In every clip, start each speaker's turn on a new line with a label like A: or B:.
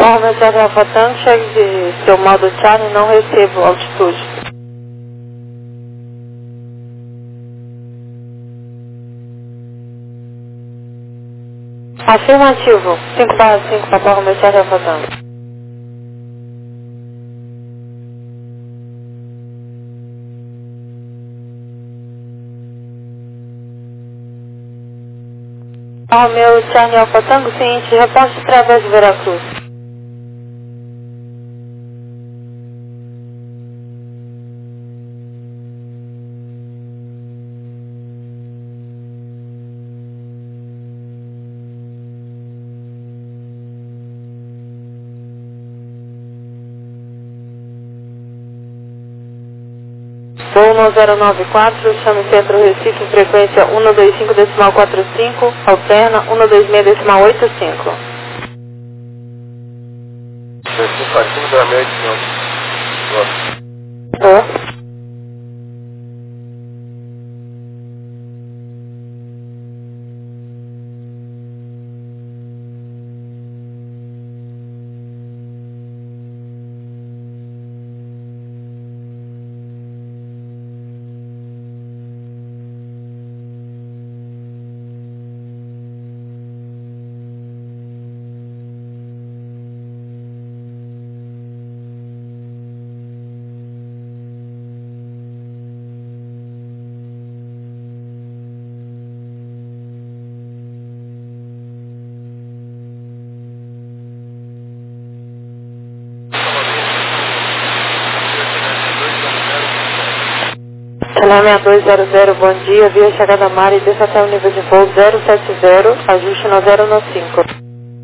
A: Conforme o Charlie Alpha Tango, chegue de seu modo Charlie, não recebo altitude. Afirmativo, 5/5 para Romeo Charlie Alpha Tango. Romeo Charlie Alpha Tango, seguinte, reporte através de Veracruz. Voo no 094, chame Centro Recife, frequência 125.45, alterna 126.85.
B: Recife acima da média de
A: Boa. Telé 6200, bom dia, via chegada mar e desça até o nível de voo 070, ajuste no 015.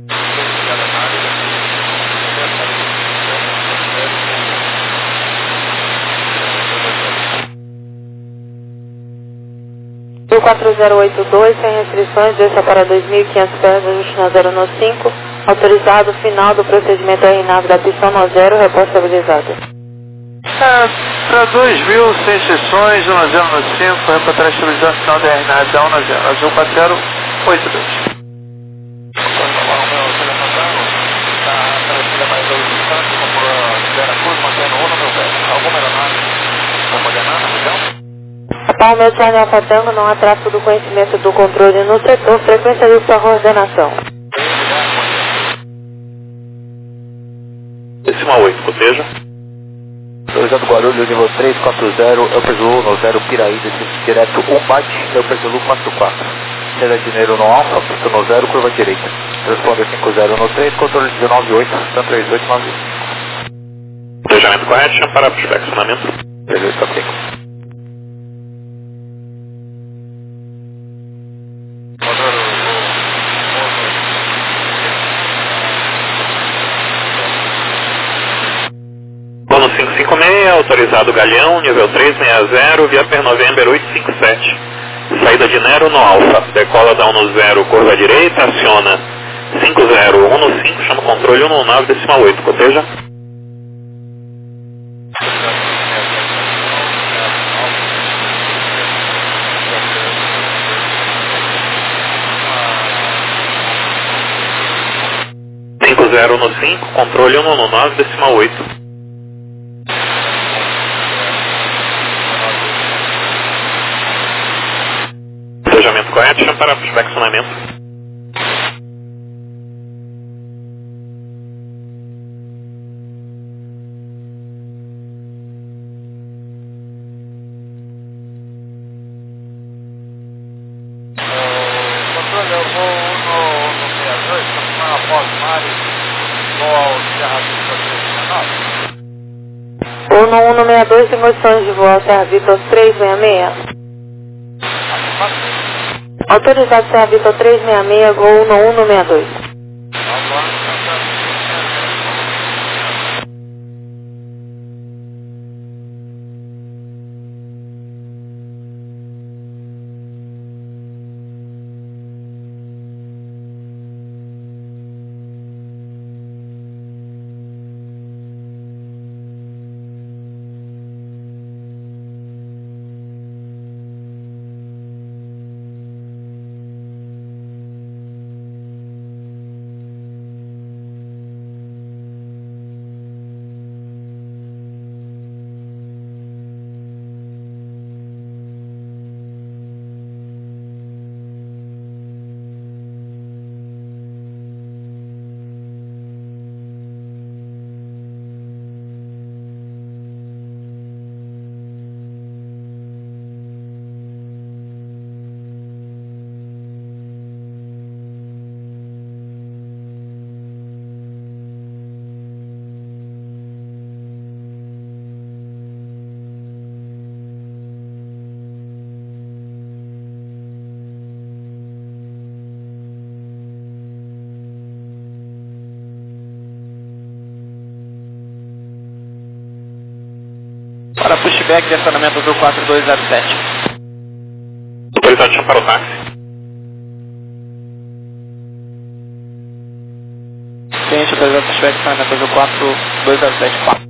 A: Voo 4082, sem restrições, desça para 2.500 pés, ajuste no 015, autorizado, final do procedimento RNAV da pista 10, reposto estabilizado.
C: Para 2.000, sem exceções, 1095, reportar a estabilização final da RNAV da 10, azul 4082.
A: A Palmeiras Charlie Alpha Tango, não há tráfego do conhecimento do controle no setor, frequência de sua coordenação.
B: Decimal 8, coteja.
D: Autorizado Guarulhos, nível 340, eu Zulu no 0 Piraí, descendo direto 1 bate, eu Zulu 44. Saída de Janeiro no Alfa, pista no 0, curva direita. Transponder 50 no 3, controle 198, São 3895.
B: Planejamento correto, para flexionamento.
D: Beleza, tá bem.
B: Plano 556, autorizado Galeão, nível 360, via Per November 857. Saída de Nero no Alfa, decola da 10, curva direita, aciona 5015, chama controle 119, decimal 8, coteja. Zero no 5, controle 119, decimal 8. Planejamento correto, chama para flexionamento.
C: Controle, eu vou no 62, continuar após o mar e vou ao Serra Vitor 369.
A: Ou no 162, tem condições de voar Serra Vitor 366. Autorizado Serra Vitor 366, gol no 162.
C: para pushback de acionamento azul 4207.
B: Autorizado chama para o táxi.
C: Cliente autorizado pushback de acionamento azul 4207.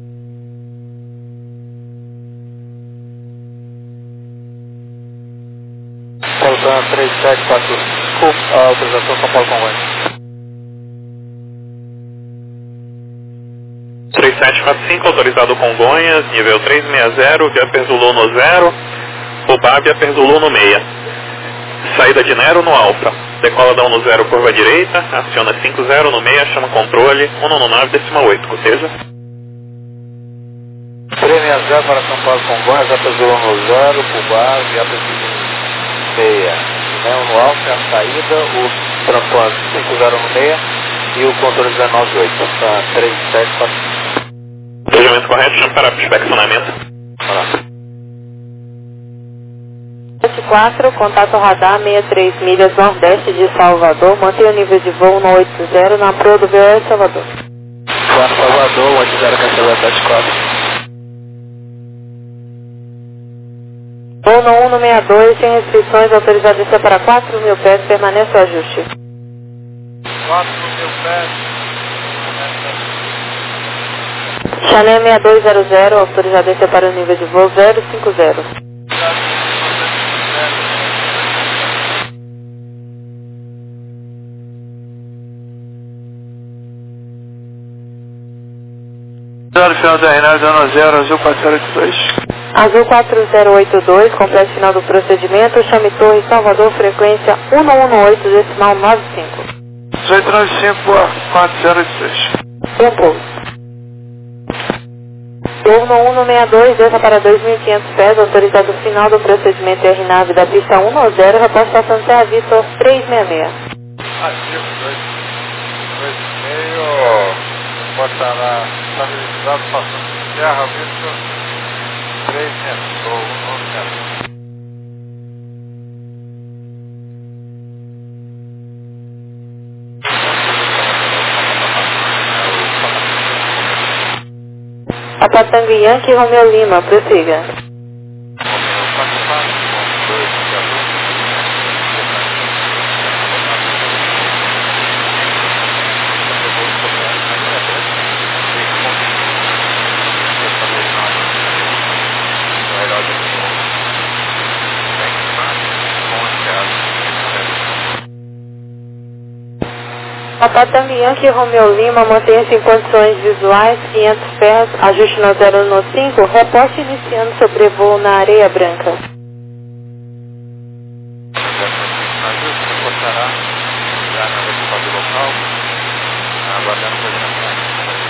D: Paulo 3745, autorização São Paulo Congonhas.
B: 3745, autorizado Congonhas, nível 360, via Perzulu no 0, Ubá via Perzulu no 6. Saída de Nero no Alfa, decola da 10, curva direita, aciona 50 no 6, chama controle 199,8, corteja.
D: 360 para São Paulo Congonhas, via Perzulu no 0, Ubá via Perzulu no 6. Nero no Alfa é a saída, o transponder 50 no 6 e o controle 198, 3745.
B: Planejamento correto, chama para inspecionamento.
A: 74, contato radar 63 milhas nordeste de Salvador, mantenha o nível de voo no 80 na proa do VOS Salvador.
D: Salvador, 80 cancelou 74.
A: Voo no 162, sem restrições, autorizado a descer para 4.000 pés, permanece o ajuste.
D: 4.000 pés.
A: Chanel 6200, autorizado a descer para o nível de voo 050.
C: Final da RNAV dano 0, azul 4082.
A: Azul 4082, completo final do procedimento, chame Torre Salvador, frequência 118, decimal 95.
C: 1895, 4086.
A: Pouso. Voo no 162, desça para 2.500 pés, autorizado final do procedimento RNAV da pista 110, repostação Serra Vitor 366.
D: Ativo 2,5, portará estabilizado passando Serra Vitor 366, ou 190.
A: Papatango Yankee, Romeu Lima, prossiga. Papatango Yankee, Romeu Lima, mantenha-se em condições visuais, 500 pés, ajuste no 015, reposte iniciando sobrevoo na Areia Branca.
D: Reportará já na versão do local, aguardando o projeto.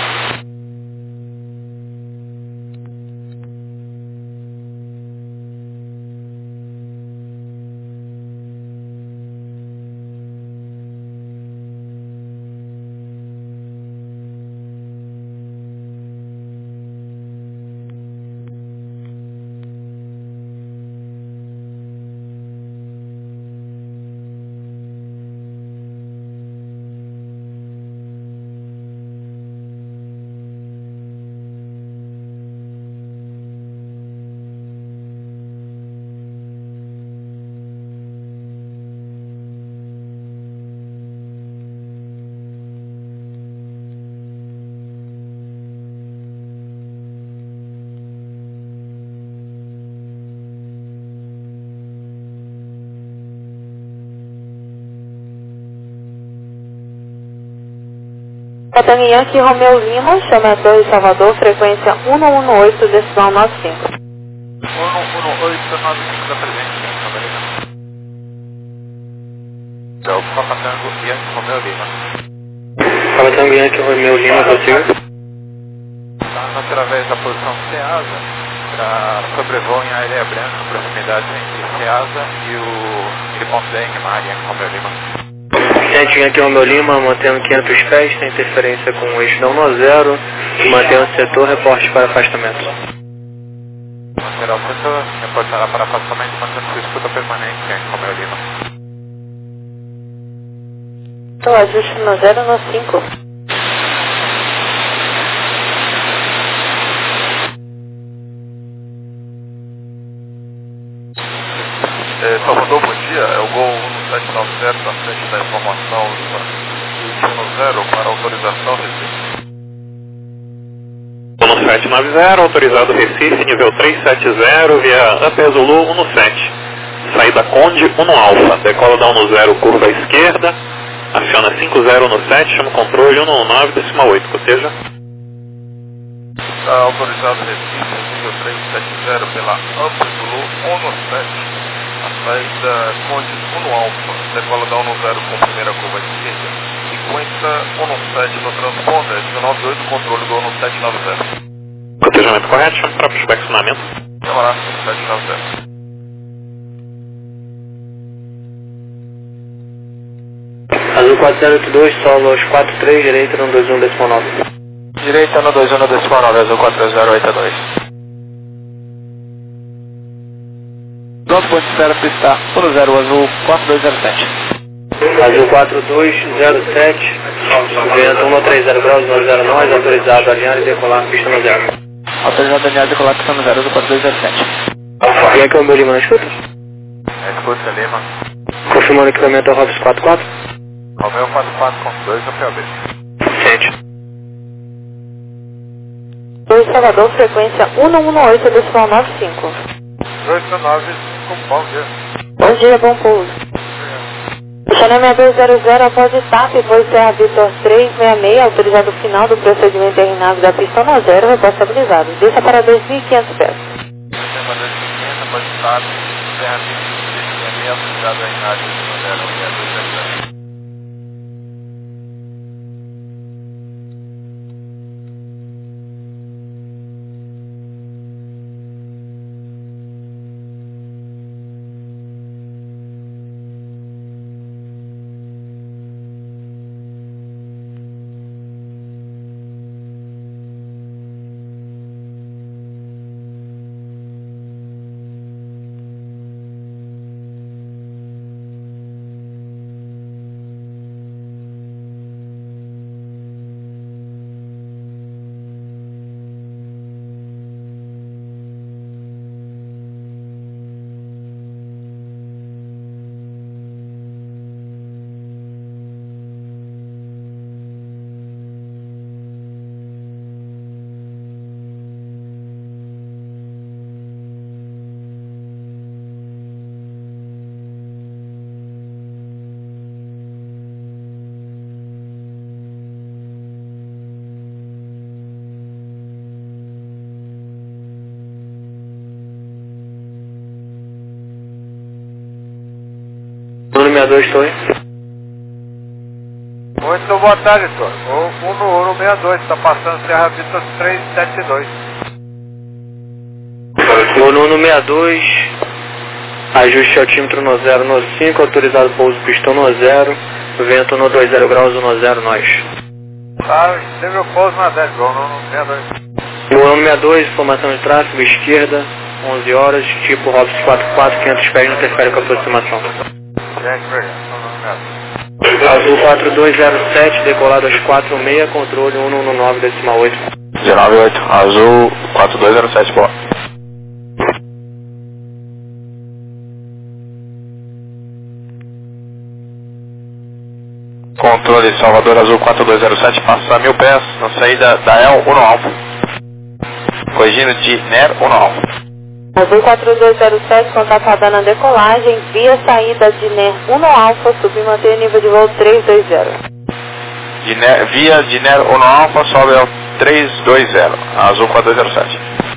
A: Papatango Yankee, Romeu Lima, chame a Torre Salvador, frequência 118, decimal 95.
D: 11895 da presente, é o Papatango Yankee Romeu Lima.
B: Papatango Yankee, Romeu Lima, prossiga.
D: Através da posição CEASA, para sobrevoo em Areia Branca, proximidade entre CEASA e o ponto da Engemar, Yankee Romeu Lima.
B: Yankee Romeu Lima, mantendo 500 pés, sem interferência com o eixo não no 0, mantendo o setor, reporte para afastamento.
D: Manterá o setor, reportará para afastamento, mantendo sua escuta permanente, Yankee Romeu Lima.
A: Então, ajuste no 015.
C: Salvador, bom dia. É o Gol 1790 na frente da informação do 110 para autorização Recife.
B: 1790, autorizado Recife, nível 370, via Upper Zulu 17. Saída Conde 1 Alfa, decola da 10, curva à esquerda, aciona 5017, chama o controle 119,8, coteja.
C: Está autorizado Recife, nível 370 pela Upper Zulu 17. A saída Conde 1 Alfa, decola da 10 com primeira curva à esquerda, 5017 no transponder, 198, controle do 1790.
B: Cotejamento correto, chama para inspecionamento.
C: Camarada, 1790.
E: Azul 4082, solo aos 43, direita no 21,9.
D: Direita no 21,9, Azul 4082.
E: Pronto, ponto de espera pista 10, Azul 4207. Azul 4207, vento 130 graus, 90 nós, autorizado a alinhar e decolar pista 10.
D: Autorizado a alinhar e decolar pista 10, Azul 4207.
E: E aqui é o meu Lima, escuta?
C: Escuta, Lima.
E: Confirmando o equipamento ao Robson 44.
C: Romeu 44 com 2 no POB.
E: Sente.
A: Oi, Salvador, frequência 118,95.
C: 295, bom dia.
A: Bom dia, bom pouso. Chama 6200 após o TAP, pois Serra Vitor 366, autorizado final do procedimento terminado da pista 10, responsabilizado. Desça para 2.500 pés.
C: Sistema 250, após o TAP, Serra Vitor 366, autorizado a Inário 06200.
E: Número 62, estou aí.
C: Muito boa tarde, senhor. O no 62, está passando Serra Vitor 372.
E: O Nuno 62, ajuste altímetro no 0 no 5, autorizado pouso pistão no 0, vento no 20 graus, 10 nós.
C: Tá, teve o pouso na 10, igual no 62.
E: O Nuno 62, informação de tráfego, esquerda, 11 horas, tipo Robson 44, 500 pés, não interfere com a aproximação.
C: Gente, obrigado.
E: Azul 4207, decolado às 46, controle 119,8.
D: 198, Azul 4207, boa. Controle Salvador Azul 4207, passa 1000 pés na saída da El 1 Alfa. Corrigindo de NER 1 Alfa.
A: Azul 4207, contatada na decolagem, via saída de NER 1 Alfa, submanter nível de voo 320.
D: Via de NER 1 Alfa, sobe ao 320, Azul 4207.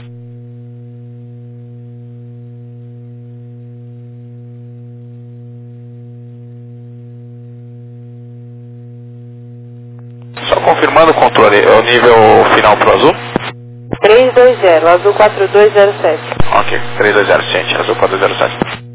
D: Só confirmando o controle, é o nível final pro Azul?
A: 320, Azul 4207.
D: Ok, 320, ciente, Azul 4207.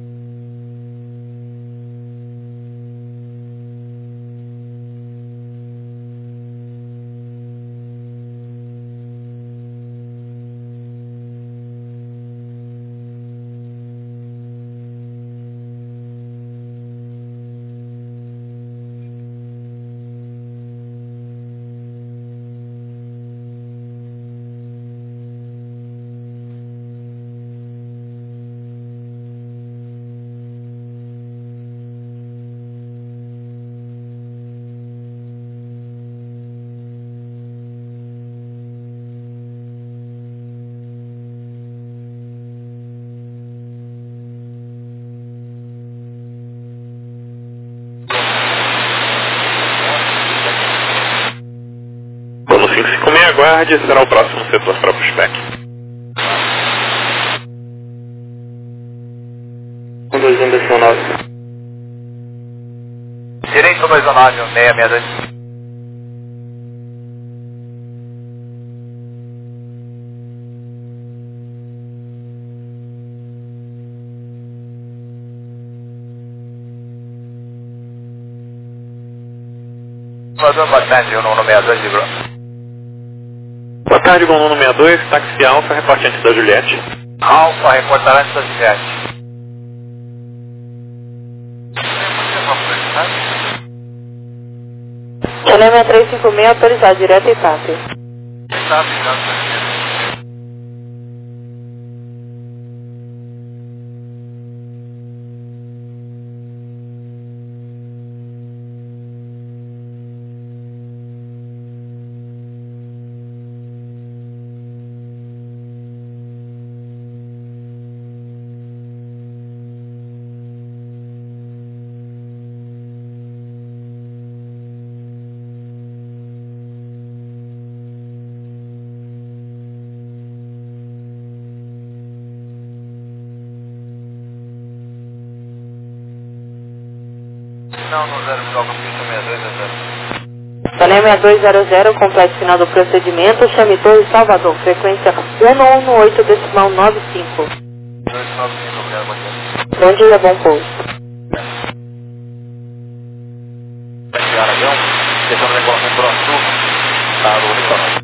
B: tarde, será o próximo setor para pushback.
E: 121 decimal 9.
D: Direito 219, 662. Boa tarde, o 162, livrou.
B: Boa tarde, Gol 162, táxi Alfa, reporte antes da Juliette.
D: Alfa, reportar antes da Juliette.
A: Channel 6356 autorizado, direto e TAP.
D: Está avisando. Não, no 0, joga pista 62 a 0.
A: Channel 6200, completo final do procedimento, chame Torre Salvador, frequência 118 decimal 95.
D: 295, obrigado, bom dia.
A: Bom dia, bom pouso.
D: Aragão, deixando o regulamento próximo para o litoral.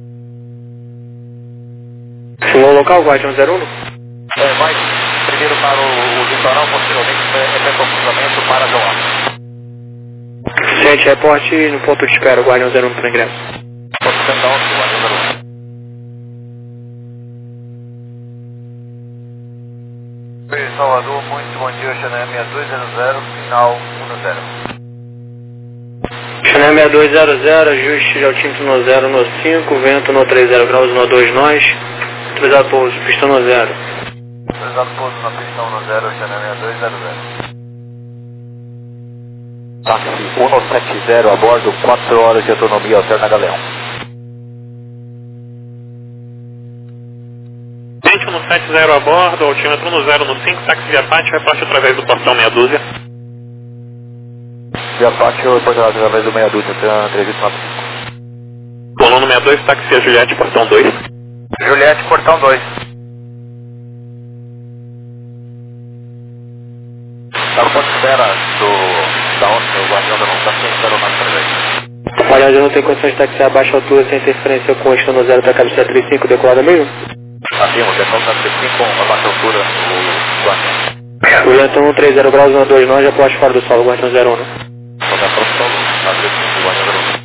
E: Chegou ao local, Guardião 01?
D: Vai primeiro para o litoral, posteriormente efetua o cruzamento para João Alves.
E: Suficiente, reporte no ponto de espera, Guardião 01 para ingresso.
D: Ponto central, Guardião 01. Salvador, muito bom dia, Channel 6200, final 10.
E: Channel 6200, ajuste de altímetro no 0 no 5, vento no 30 graus no 2 nós, autorizado pouso, pista no 0.
D: Autorizado pouso na pista 10, Channel 6200. Táxi 170 a bordo, 4 horas de autonomia, alterna Galeão.
B: 2170 a bordo, altímetro no 0 no 5, táxi via pátio, reporte através do portão meia dúzia.
D: Via pátio, reportado através do meia dúzia, 395.
B: Gol 162, táxi a Juliette, portão 2.
D: Juliette, portão 2. Tá no ponto de espera da onde o Guardião da não sem espera na
E: Guardião já não tem condições de taxiar a baixa altura sem interferência com o eixo no 0 para cabeceira 35, decolada mesmo?
D: Afirmo, decolada 35 com a baixa altura do Guardião.
E: Juliette 130 graus no 2 nós, já pode fora do solo, Guardião 01, né?
D: Toda a produção na 35 do Guardião da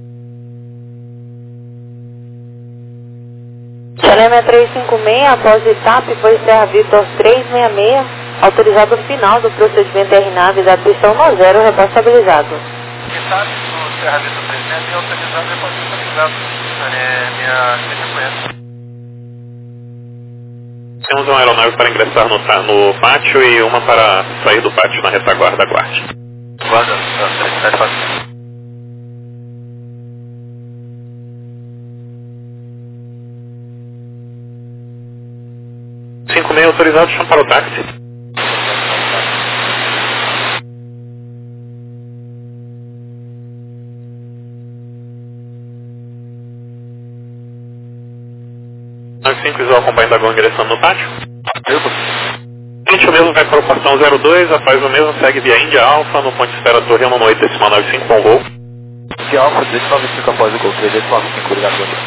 A: Channel 6356, após o TAP, foi Serra Vitor 366, autorizado final do procedimento RNAV da pista 10, responsabilizado.
D: Estado do Serra Vitor 366 é autorizado e responsabilizado. Minha reconhece.
B: Temos uma aeronave para ingressar no pátio e uma para sair do pátio na retaguarda, aguarde.
D: Guarda, 37
B: 56 autorizado, chama para o táxi. Visual acompanhando a Gol ingressando no pátio. O mesmo vai para o portão 02, após o mesmo segue via Índia Alfa, no ponto de espera Torre 118 decimal 95 com voo.
D: Índia Alfa 295 após o Gol 395, obrigado, bom dia.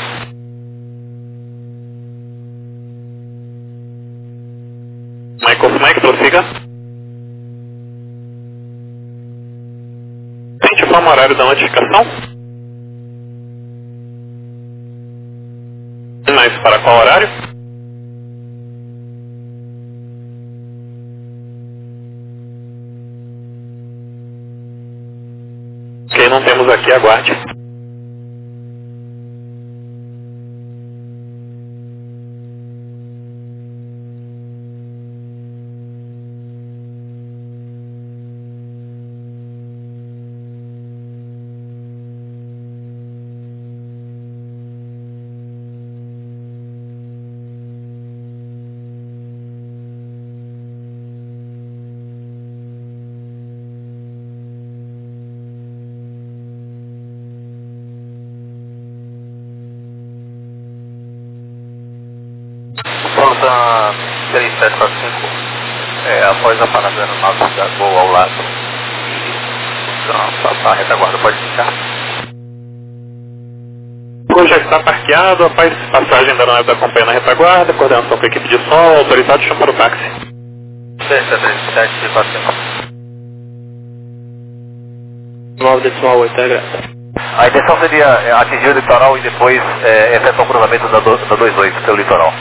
B: Mike, prossiga. Tente informar o horário da notificação. Mas para qual horário? Ok, não temos aqui, aguarde.
D: Delta 3745, após a parada da aeronave da Gol ao lado. Então, a retaguarda pode ficar.
B: Gol já está parqueado, após passagem da aeronave da companhia na retaguarda, coordenação com a equipe de som, autorizado, chama para o táxi.
D: Delta 3745.
E: 9,8, tá, graça.
D: A intenção seria atingir o litoral e depois efetuar o cruzamento da 28 pelo litoral.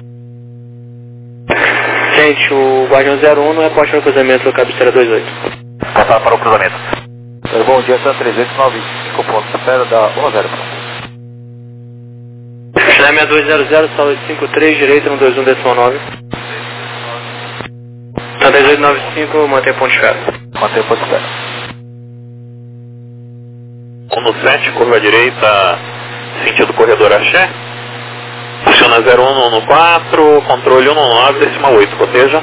E: Gente, o Guardião 01 não é poste para o cruzamento da cabeceira 28.
D: Passar para o cruzamento. Bom dia, Santa 395 pontos, espera da 10.
E: Chame a 200, sala 853, direita 121,9. Tá 1895, mantém ponto de espera.
D: Mantém ponto de espera.
B: 17, curva direita, sentido corredor Axé. Aciona 0114, controle 119,8, coteja.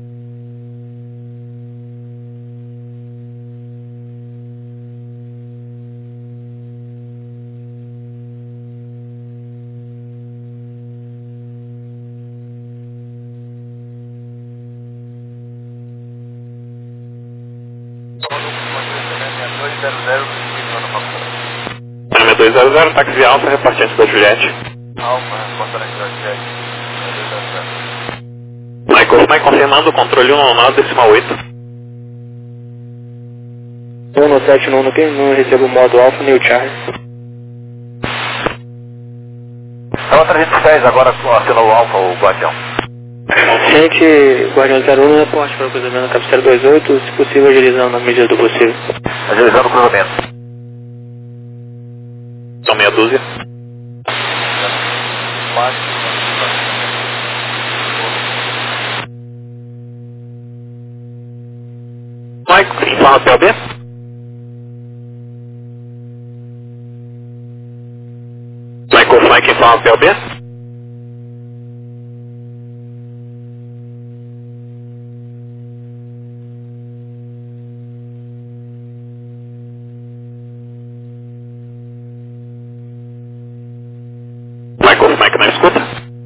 B: Chame 200, táxi Alfa, repartiente da Juliette.
C: Alfa, reportagem da Juliette.
B: Michael confirmando, controle 119,8.
E: 117 não recebo o modo Alfa nem o Charlie.
D: Então, 310 agora aciona o Alfa, o Guardião.
E: Gente, Guardião 01 não é poste para o cruzamento da cabeceira 28, se possível agilizando na medida do possível.
D: Agilizando o cruzamento.
B: São meia dúzia. Michael, informa PLB. Michael, informa PLB. Michael, na escuta.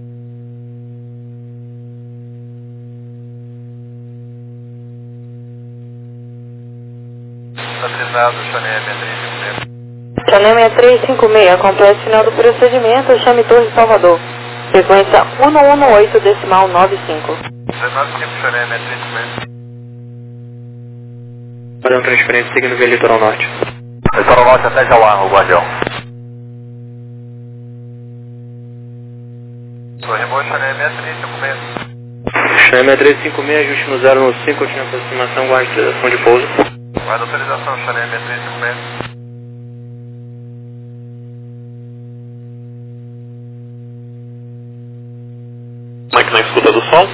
C: Estabilizado, Chané 6356.
A: Chané 6356, complete final do procedimento, chame Torre Salvador. Frequência 118, decimal 95.
C: 195, Chané 6356.
E: Guardião transferência seguindo via litoral norte.
D: Litoral norte até Jauá, o Guardião.
C: Torre Boa, Chané 6356.
E: Chané 6356, ajuste no 0 no 5, continua a aproximação, guarde autorização de pouso.
C: Guarda autorização, Chané 6356.
B: Mike na escuta do sol.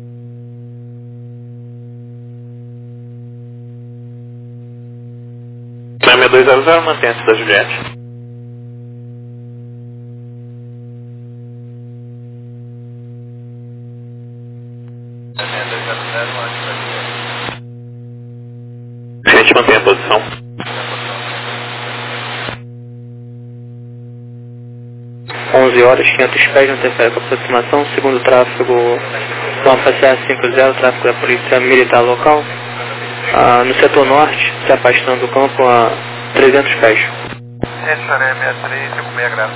B: Chame 200, mantém-se da Juliette. A gente mantém a posição.
E: Horas, 500 pés, não interfere com a aproximação. Segundo tráfego, Alfa CA50, tráfego da Polícia Militar local. No setor norte, se afastando do campo a 300 pés.
C: Gente, Chané 6356, graça.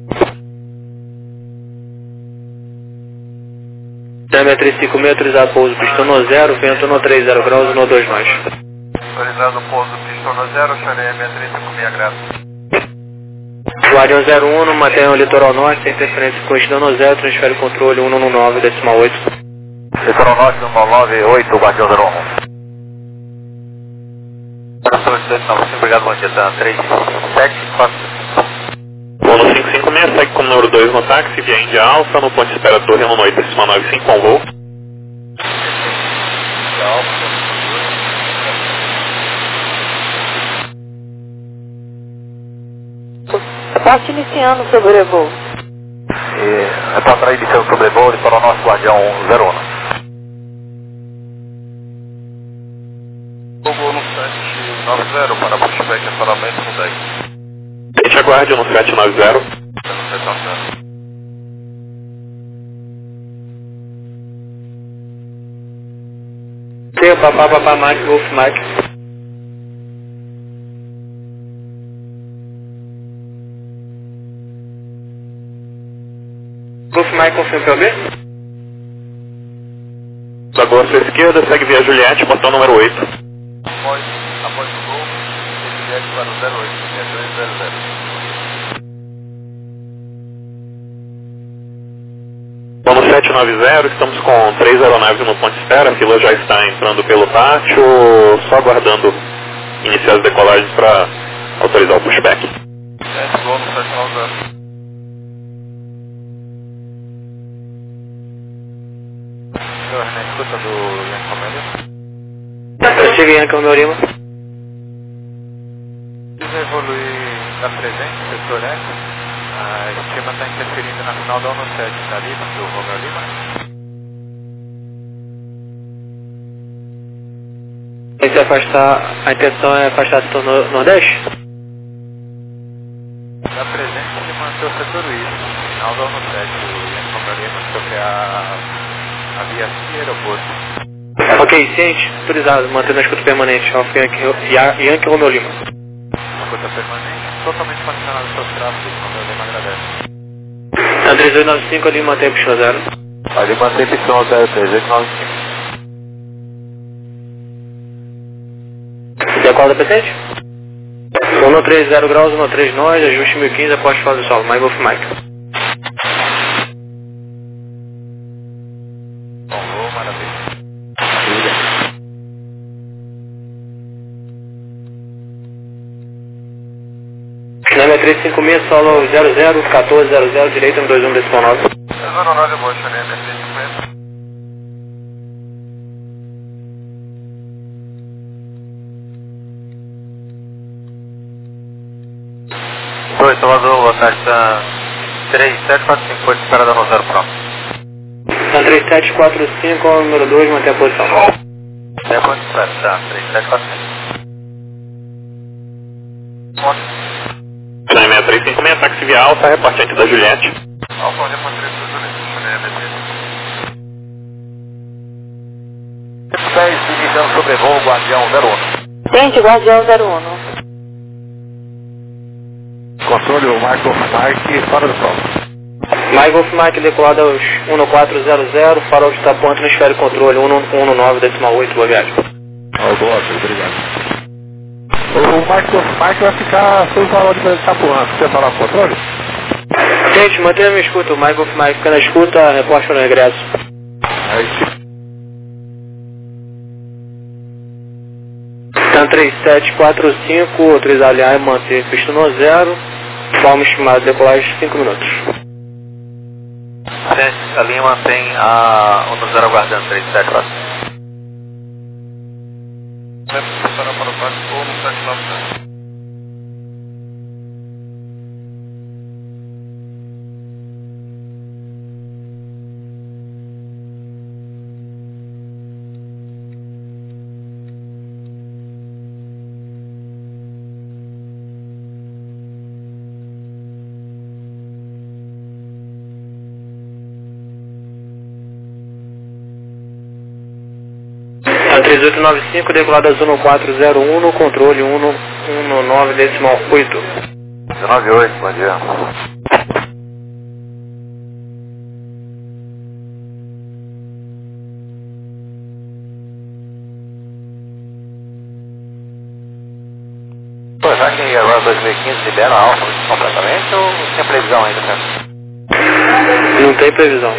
E: Chané 6356, autorizado pouso, pistão no 0, vento no 30 graus, no 2 nós.
C: Autorizado pouso, pistão no 0, Chané 6356, graça.
E: Guardião 01, mantém o litoral norte, sem interferência com o no 0, transfere o controle 119, decimal 8.
D: Litoral norte 198, Guardião 01. Obrigado, bom dia, tá 3745.
B: Voo no 556, segue como número 2 no táxi, via Índia Alfa, no ponto de espera Torre 118,95 com voo.
A: Poste iniciando o sobrevoo.
D: Repórter iniciando o sobrevoo, litoral norte, Guardião 01.
C: Voo no 790 para pushback e paramento no 10.
B: A gente aguarde no 790.
E: Papá, Mike, Golf Mike. Golf Mike, confirma POB?
B: Agora sua esquerda, segue via Juliette, portão número 8.
C: Após o gol, Juliette para o 08, 6200.
B: Vamos 790, estamos com 3 aeronaves no ponto de espera, a fila já está entrando pelo pátio, só aguardando iniciar as decolagens para autorizar o pushback.
C: 7 gol no 790.
D: Senhor, na escuta do Yankee Romeo.
E: Eu cheguei em Yankee Lima.
D: Precisa evoluir da presente, setor S. A estima está interferindo na final da 17, tá ali, do Romeo Lima.
E: A intenção é afastar o setor Nordeste?
D: Da presente, ele manter o setor I, final da 17, o Yankee Romeo Lima, sobre a via C aeroporto.
E: Ok, ciente, autorizado, mantendo a escuta permanente, Alfa Yankee Romeo Lima.
D: Escuta permanente, totalmente condicionado aos seus tráficos, Romeo Lima agradece.
E: Na 3895 ali mantém pistão 0.
D: Ali mantém pistão 0, 3895.
E: Decola da presente? 130 graus, 13 nós, ajuste 1015 após fase do solo, Mike Golf Mike.
D: Bom voo, maravilha.
E: Cinema 356, solo 00, 1400, direita no 21 decimal 9.
C: Aeronave abaixo, né? 350.
D: Oi, Salvador, boa tarde, tá 3745, pode espera da Rosário Pronto.
E: Na 3745, número 2, mantém a posição.
D: É, pode espera, tá, 3745.
B: Chame 6356, táxi via Alfa, reportante da Juliette.
C: Alfa, olha para 3 da Juliette,
D: Pés iniciando sobrevoo, Guardião 01.
A: Tente, Guardião 01.
D: Controle, o Marco Mike, fora do sol.
E: Mike Golf Mike decolado aos 1400, farol de Itapuã, transfere controle 119 decimal 8, boa viagem.
D: Boa, obrigado. O Marco Mike vai ficar sem o farol de Itapuã, você falar o controle?
E: Gente, mantenha a escuta, o Mike Golf Mike fica na escuta, reporte no regresso. Tan 3745, autorizado aliar e manter pista no 0, forma estimada de decolagem 5 minutos.
D: A linha mantém o no 0 aguardando 3745.
C: Passará para o táxi ou no 790.
E: Tan 3895, decolado azul no 401, no controle 119 decimal 8.
D: 198, bom dia. Pô, já que agora 2015 libera a Alfa completamente ou tem previsão ainda, cara?
E: Não tem previsão.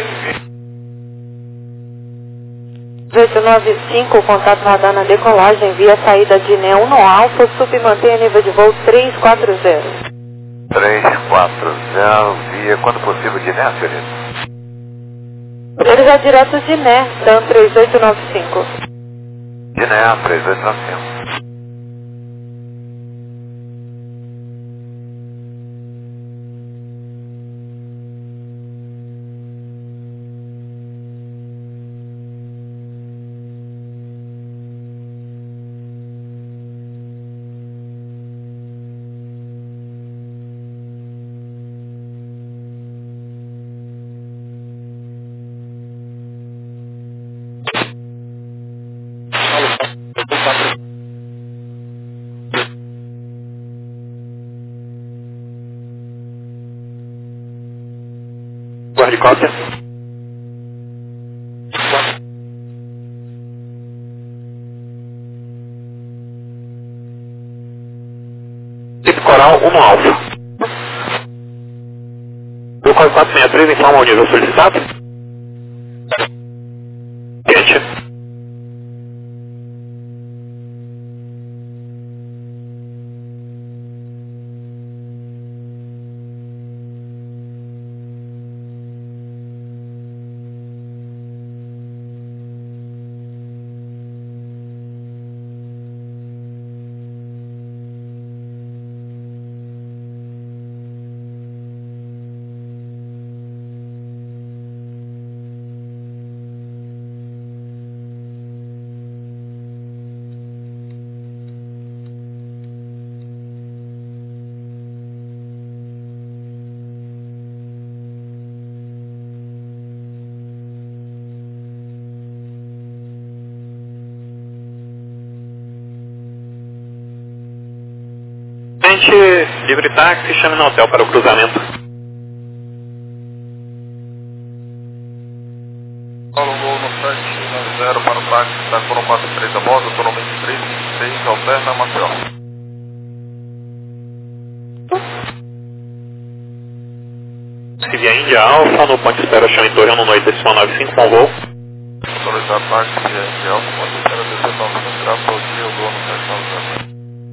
A: 895, contato radar na decolagem via saída de NE 1 no Alfa, submantenha nível de voo 340.
D: 340, via, quando possível, de NE, senhorita?
A: Ele já direto de NE, TAM 3895.
D: De NE, 3895.
B: cópia. Tipo Coral 1 Alfa. O código 463 informa o nível solicitado. Gente. Livre táxi, chame no hotel para o cruzamento.
C: Paulo Gol no 790 para o táxi, está com o 43 a bordo, atualmente 326, alterna Maceió.
B: Via Índia Alfa, no ponto espera chame Torre 1.895 com voo.
C: Autorizar táxi via Índia Alfa, ponto espera 19, tráfego ao dia, o Gol no 790.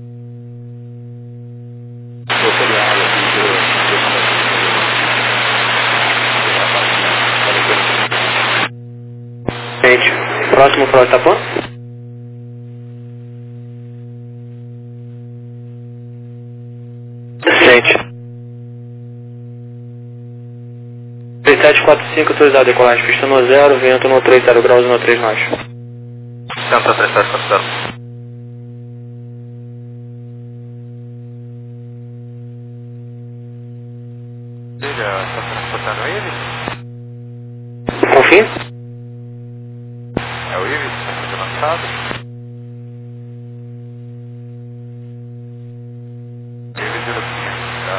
E: Gente, próximo para o Itapã? Gente. 3745, autorizado a decolagem, pista no 0, vento no 30 graus no 3 nós.
C: Senta 3740. Está transportando o Ives?
E: Confia?
C: É o Ives, está sendo lançado. Ives 05, tá,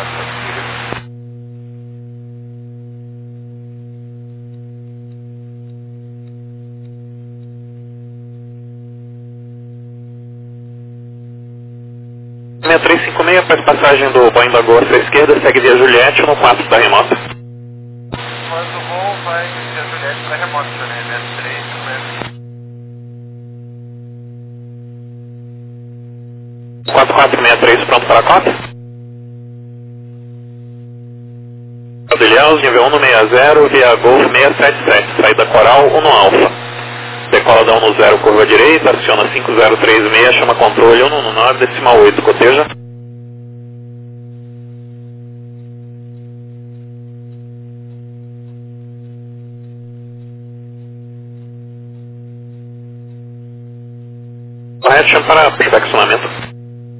B: Linha 356 faz passagem do Boeing da Gol à esquerda, segue via Juliette no 4 da remota.
C: Mas o voo vai via Juliette para remota, né?
B: 4463 pronto para a cópia. Ilhéus, nível 1 no 60, via Golf 677, saída Coral 1 no Alfa. Decola da 1 no 0, curva direita, aciona 5036, chama controle 1 no 9, decimal 8, coteja. Correto, chama para perfeccionamento.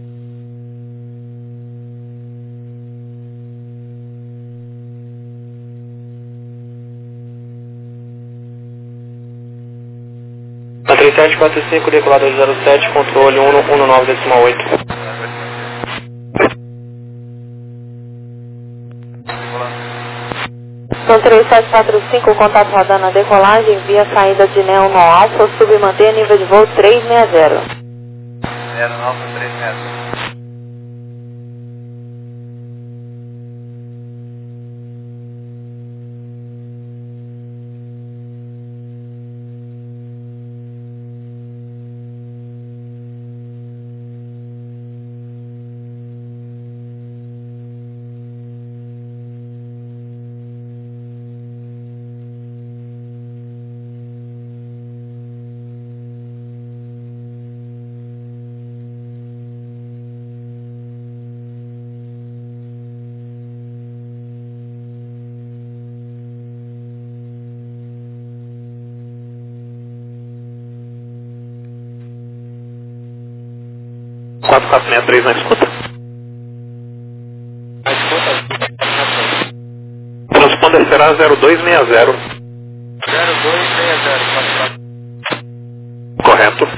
E: Na 3745, decolador 07, controle 119 decimal 8.
A: São 3745, contato rodando a decolagem via saída de Neo no Alfa, submanter nível de voo 360.
C: 0 Alfa 360.
B: Quatro 463 na escuta. Transponder será 0260.
C: 0260.
B: Correto.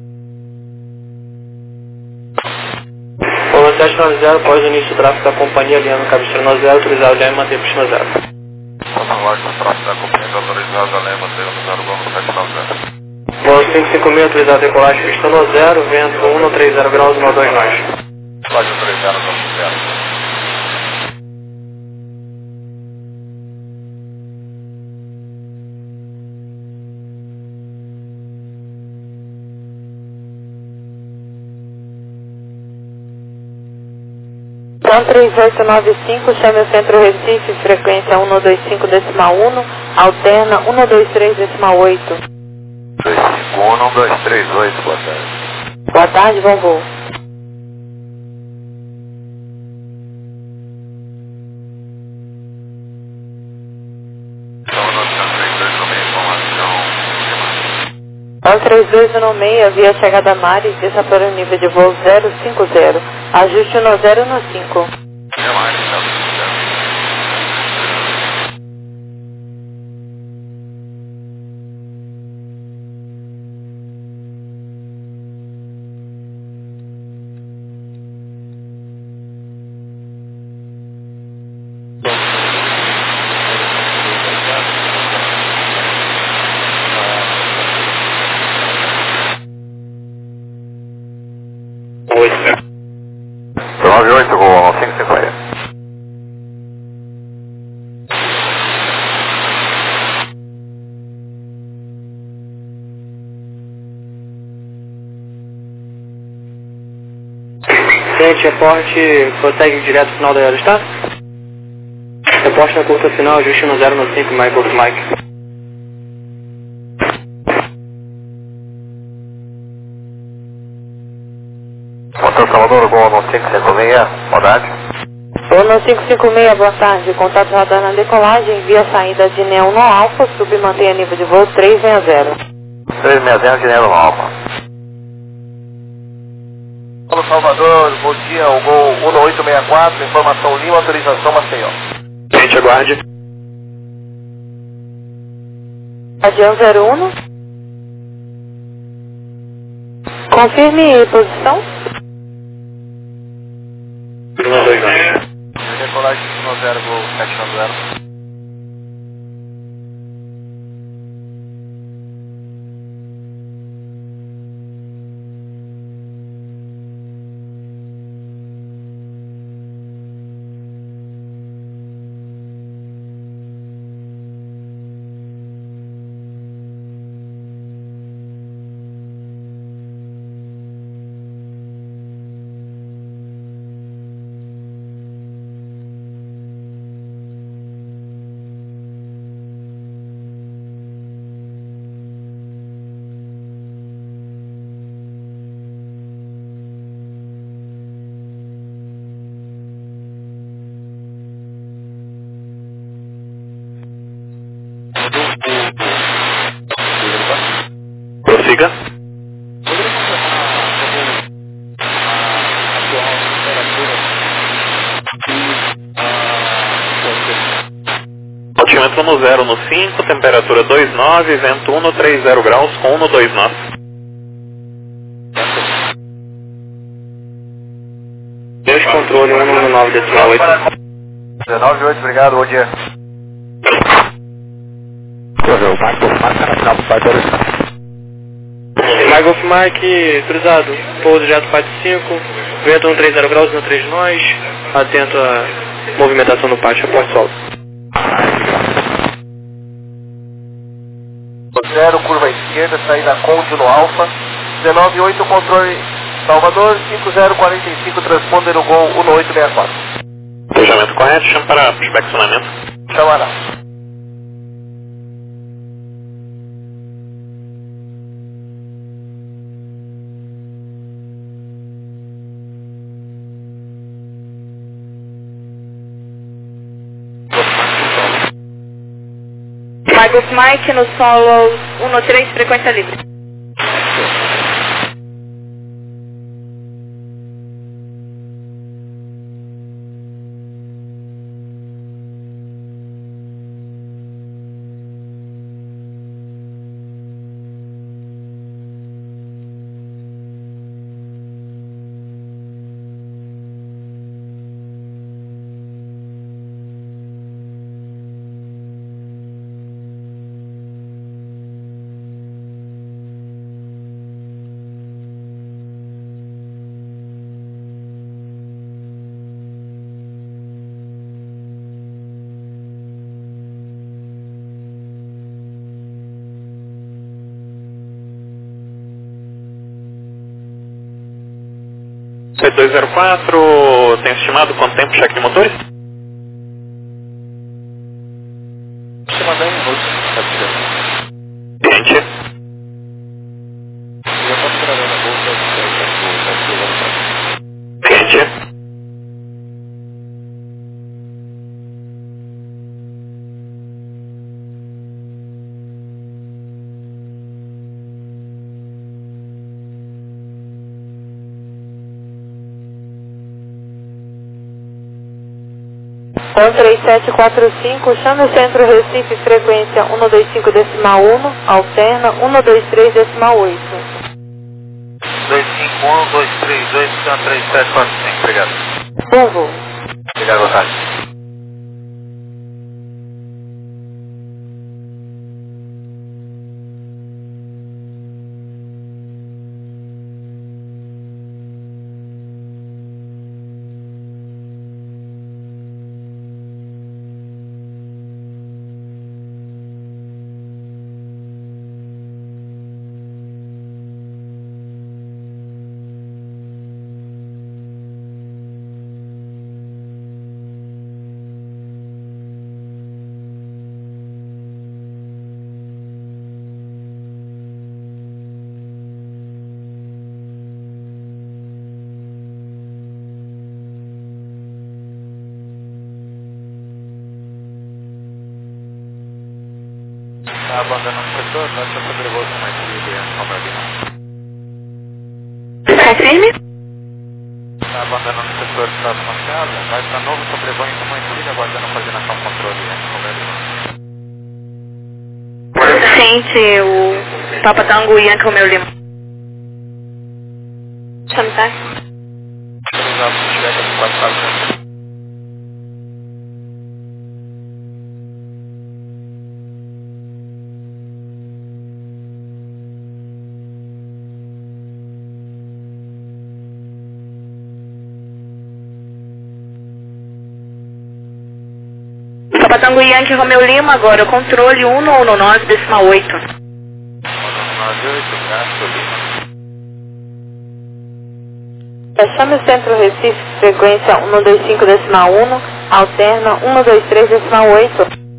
E: Polo 790, após o início do tráfego da companhia, alinhando cabeceira no 0, autorizado a manter pista no 0.
C: Lógico, tráfego da companhia autorizado a Lema, saiu no 0 Gol 790.
E: Voo 556, autorizado a decolagem, pista no 0, vento 130 graus, 12 nós.
C: Lógico, autorizado, vamos 0.
A: Então 3895, chame o Centro Recife, frequência 125.1, alterna 123.8.
C: 251, 1238, boa tarde.
A: Boa tarde, bom voo.
C: Então, 932 no meio, informação.
A: Ao 3216, via chegada Mares, desça para o nível de voo 050, ajuste no 0 no 5.
C: É mais, tá? Então, 98, Gol 550.
E: Frente, reporte, prossegue direto ao final da aerostar. Reporte na curta final, ajuste no 0 no 5, Mike Golf Mike.
C: Motor Salvador, Gol 556, boa tarde.
A: Voo no 556, boa tarde, contato radar na decolagem, via saída de Neon no Alfa, sub mantenha nível de voo 360.
C: 360, dinheiro no Alfa. Motor Salvador, bom dia, o Gol 1864, informação Lima, autorização Maceió. Gente, aguarde.
A: Adião 01. Confirme posição.
C: Decolagem no 0, Gol 790. Prossiga. Altimento no 0 no 5, temperatura 29, vento 130 graus com 129 nós.
E: Deus controle 199,8.
C: 19,8, obrigado, bom dia.
E: Mike Golf Mike, cruzado, pouso direto parte 5, vento 130 graus, 13 nós, atento à movimentação no pátio, reporte solo.
C: 0, curva esquerda, saída Conde no Alfa, 19,8, controle Salvador, 5045, transponder o Gol 1864. Fechamento correto, chama para inspecionamento. Chamará.
A: Mike Golf Mike no solo 13, frequência livre.
B: 204, tem estimado quanto tempo cheque de motores?
D: Estimado 10 minutos,
B: Cliente.
D: eu posso trazer na bolsa
B: Cliente.
A: Com 3745, chame o centro Recife, frequência 125 decimal 1, alterna 123 decimal 8.
D: 251, 232, 3745, obrigado.
A: Bom voo.
D: Obrigado, boa tarde. Está abandonando o setor, nós estamos sobrevoo com mais de
A: Confirme?
D: Está abandonando o setor próximo à casa, vai para novo sobrevoo em São Filho, aguardando coordenação controle,
A: Gente, o Papa Tango Yankee Romeo Lima. Chame táxi.
D: Usar o cheque de 4
A: Papa Tango Yankee Romeo Lima, agora controle 119 decimal 8.
D: 98, gasolina.
A: Chame o centro Recife, frequência 125 decimal 1, alterna 123 decimal 8.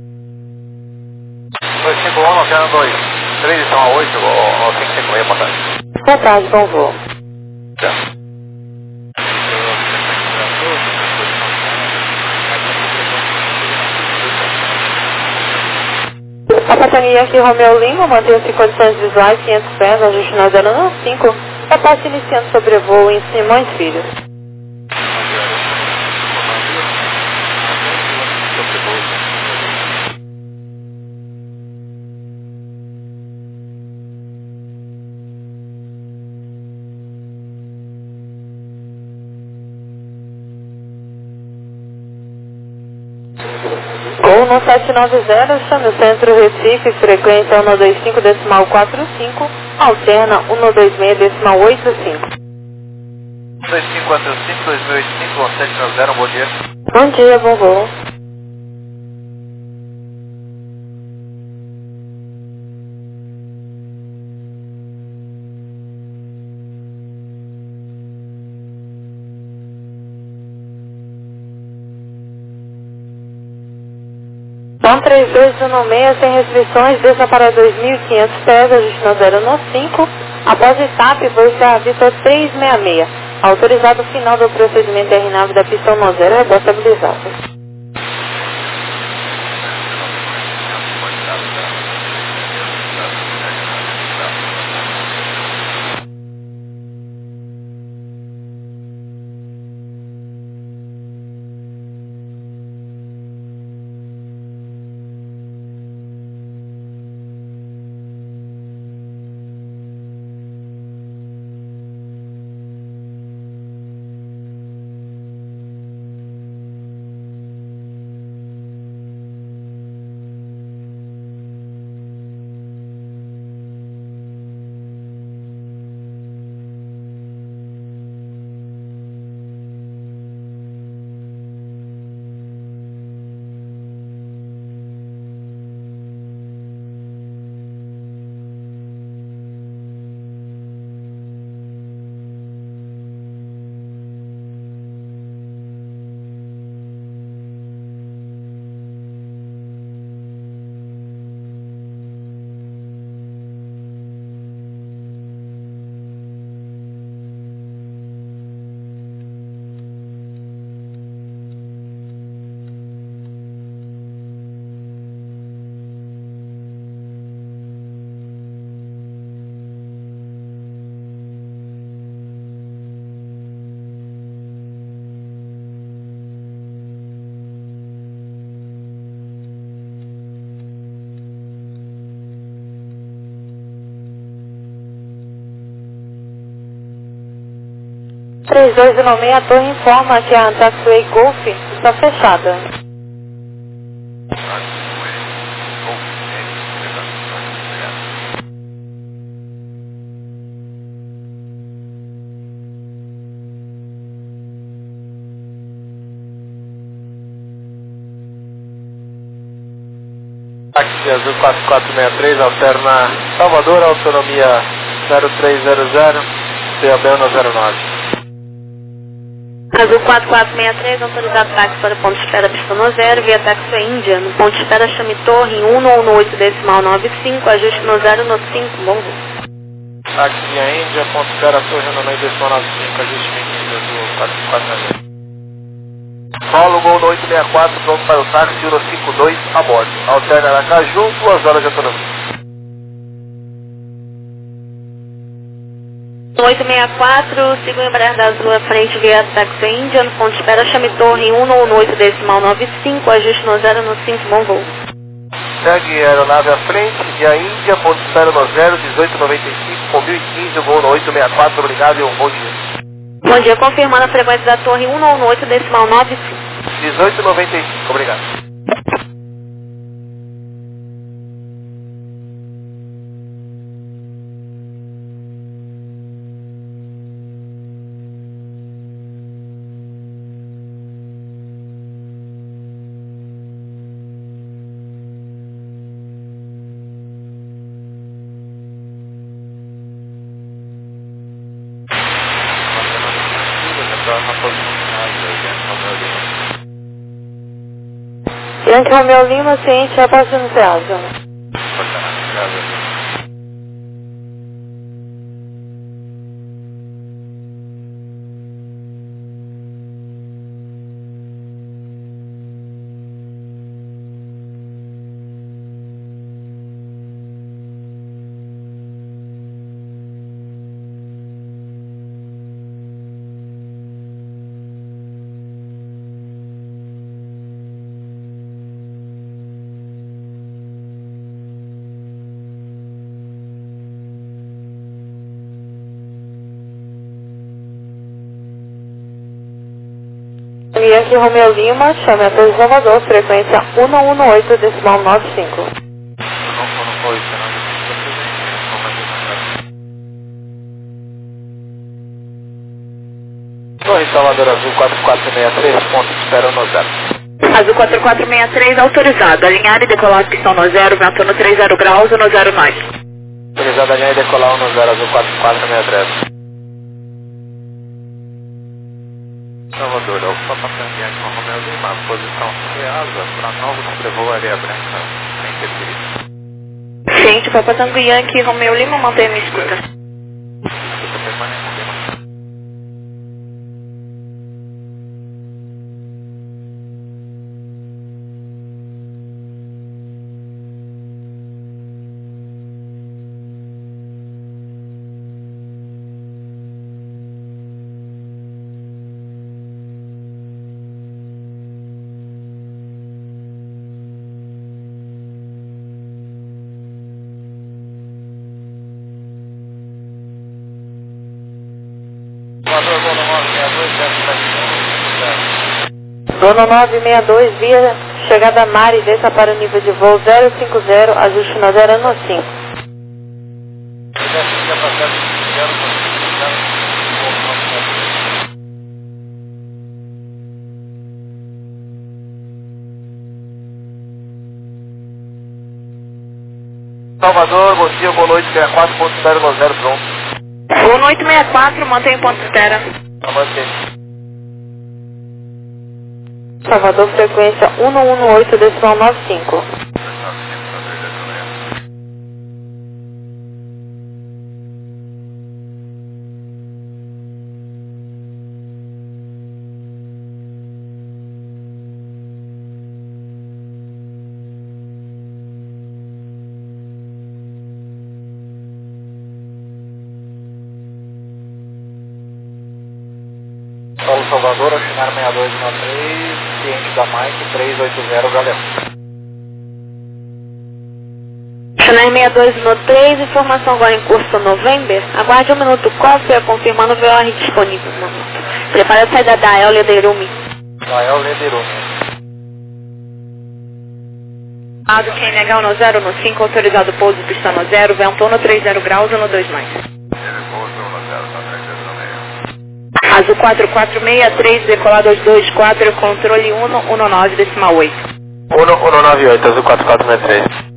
D: 251, não quero 2. 3 estão a 8, ou 556, boa tarde.
A: Boa tarde, bom voo.
D: Tá.
A: Papa Tango Yankee Romeo Lima, mantenha-se em condições visuais 500 pés, ajuste na 095, repasse iniciando sobrevoo em Simões Filho. Gol no 790, chame o centro Recife, frequência 125 decimal 45, alterna 126 decimal 85.
D: 2545, 2085, 1790, bom dia.
A: Bom dia, bom voo. Bom 3216, sem restrições, desça para 2.500 pés, ajuste na 095. Após etapa, voo a Vitor 366. Autorizado o final do procedimento RNAV da pista 10, estabilizado. 3296, a torre informa que a Taxiway Golf está fechada.
E: Táxi Azul 4463, alterna Salvador, autonomia 0300, CAB 109.
A: Azul 4463, autorizado táxi para ponto de espera pista no 0, via Taxiway Índia. No ponto de espera chame torre em 118.95, ajuste no 0 no 5, bom voo.
E: Táxi via Índia, ponto de espera torre no 118.95, ajuste Índia, Azul 4463. Paulo, Gol no 864, pronto para o táxi 152 a bordo. Alterna Aracaju, 2 horas de autonomia.
A: 864, siga o Embraer da Azul à frente via Taxiway Índia, no ponto de espera chame torre em 118.95, ajuste no 0 no 5, bom voo.
E: Segue a aeronave à frente, via Índia, ponto de espera no 0, 1895, com 1015, o voo no 864, obrigado e um bom dia.
A: Bom dia, confirmando a frequência da torre 118.95.
E: 1895, obrigado.
A: Yankee Romeo Lima, ciente, já passou no Ceasa. Yankee Romeo Lima, chame a Torre Salvador, frequência 118.95.
E: Torre Salvador Azul 4463, ponto de espera no 0.
A: Azul 4463, autorizado. Alinhar e decolar pistão no 0, vento no 30 graus ou no 0 nós.
E: Autorizado alinhar e decolar no 0, Azul 4463. Salvador, Alfa Patanguinha com Romeo Lima, posição Ceasa, para novo sobrevoo Areia Branca, sem interferir.
A: Ciente, Papa Tango Yankee Romeo Lima, mantenha minha escuta.
E: Escuta permanente, Lima.
A: Dono 962, via chegada Mari, desça para o nível de voo 050, ajuste no 0 no 5.
E: Salvador, bom dia, boa noite, 64, ponto de espera no 0, pronto.
A: Boa noite, 64, mantém ponto de espera.
E: Mantém.
A: Salvador, frequência 118.95.
E: Paulo Salvador, assinar 6213, ciente da Mike 380, Galeão.
A: Chanel 62 no 3, informação agora em curso November. Aguarde um minuto, cópia, confirmando o VOR disponível. Prepara a saída da El Lederumi.
D: Gael Lederumi.
A: Lado QNH 10 no 5, autorizado pouso, pista no 0, vento no 30 graus, no 2 mais. Azul 4463, decolado 224, controle 119, decimal 8.
D: 1198, Azul 4463.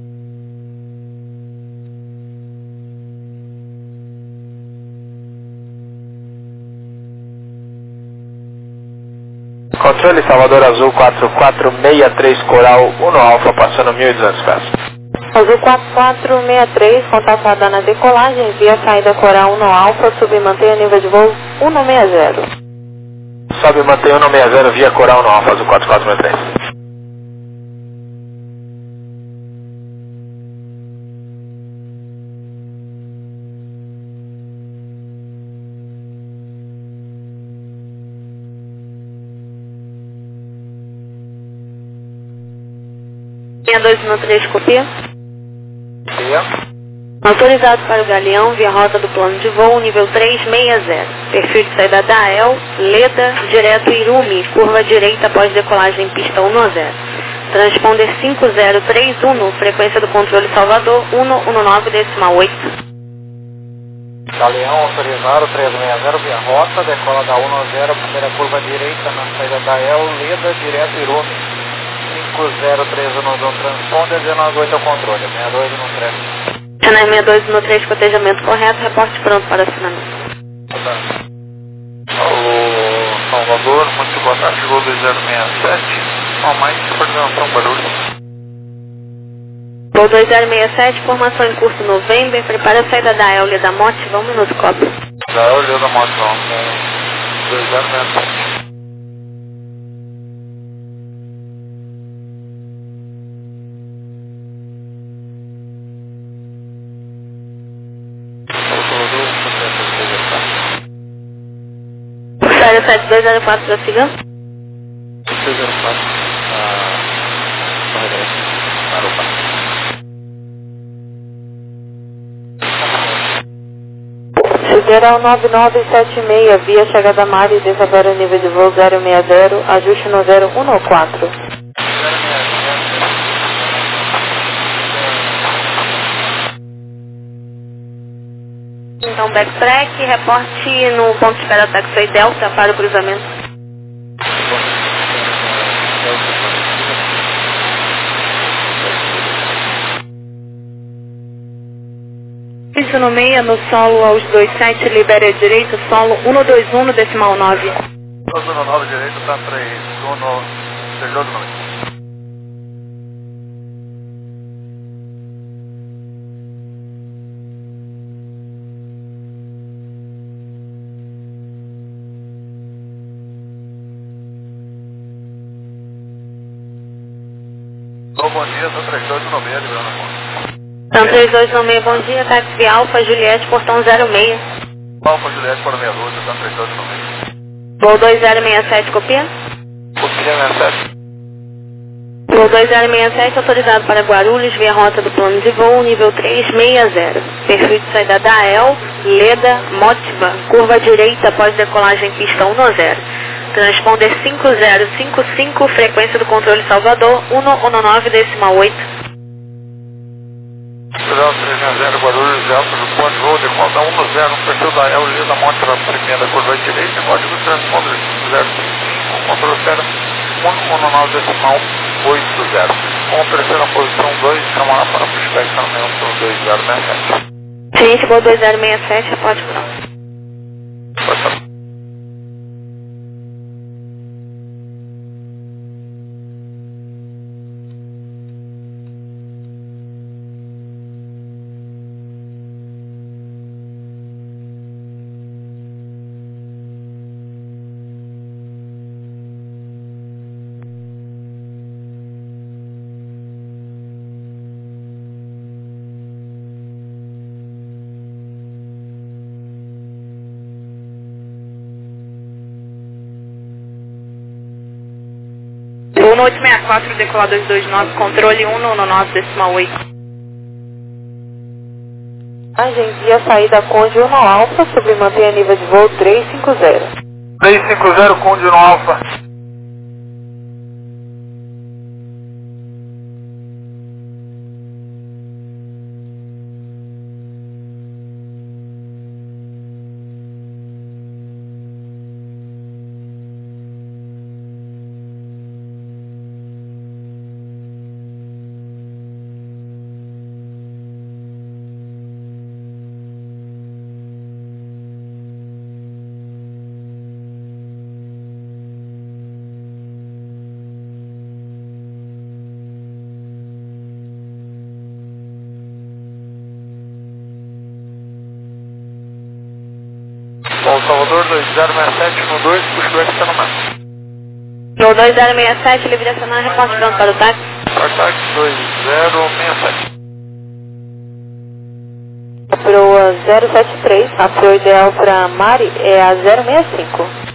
D: Controle Salvador Azul 4463, Coral 1 Alfa, passando 1.200 pés.
A: Azul 4463, contatada na decolagem, via saída Coral 1 Alfa, sub mantenha nível de voo 160.
D: Sobe e mantém 160 via Coral 1 Alfa, Azul 4463.
A: Linha 213, copia.
D: Via.
A: Autorizado para o Galeão, via rota do plano de voo, nível 360. Perfil de saída da El, Leda, direto Irumi, curva direita após decolagem pista 110. Transponder 5031, frequência do controle Salvador, 119, decimal 8.
D: Galeão autorizado 360 via rota, decola da 110, primeira curva direita na saída da El, Leda, direto Irumi. 5031 transponder, 198 é o controle, 6213.
A: Canal 6213, cotejamento correto, reporte pronto para assinamento.
C: Alô, Salvador, muito boa tarde, chegou 2067, só mais coordenação barulho.
A: Voo 2067, formação em curso November, prepara a saída da El da Mote, vamos minuto, cópia.
C: Da El da Mote, com 2067.
A: Área 7204, prossiga.
C: 204,
A: Sideral 9976, via chegada a Mari, desabera nível de voo 060, ajuste no 014. Então, backtrack, reporte no ponto de espera taxi Delta para o cruzamento. Isso no meia, no solo aos 27, libera direito, solo 121, decimal 9.
C: 119 direito, tá 31, perdão do nome. Bom dia, sou 3296, livrando a conta.
A: São 3296, bom dia, táxi Alfa, Juliette, portão 06.
C: Alfa Juliette para 62, são 3296.
A: Voo 2067, copia.
C: Copia 67.
A: Voo 2067, autorizado para Guarulhos, via rota do plano de voo, nível 360. Perfil de saída da El, Leda, Motiva, curva direita após decolagem pista 110. Transponder 5055, frequência do controle Salvador, 119, decimal 8.
C: Cuidado 360, Guarulhos, alto do ponto de voo, decola da 10, perfil da El, Leda, Motiva, primeira curva direita, código transponder 555, controle espera 119, decimal 80. Com terceira posição 2, chamar para prospeccionamento 2067.
A: Cliente, voo 2067, reporte pronto.
C: Pode ser.
A: Voo 864, decolar 229, controle 119, decimal 8. Agem via saída Conde 1 Alfa, submantenha nível de voo 350.
C: 350 Conde no Alfa. Bom, Salvador 206712, puxa o X está no máximo.
A: Show 2067, livre acionar, reporte pronto para o táxi.
C: Contact 2067.
A: Proa 073, a proa ideal para Mari é a 065.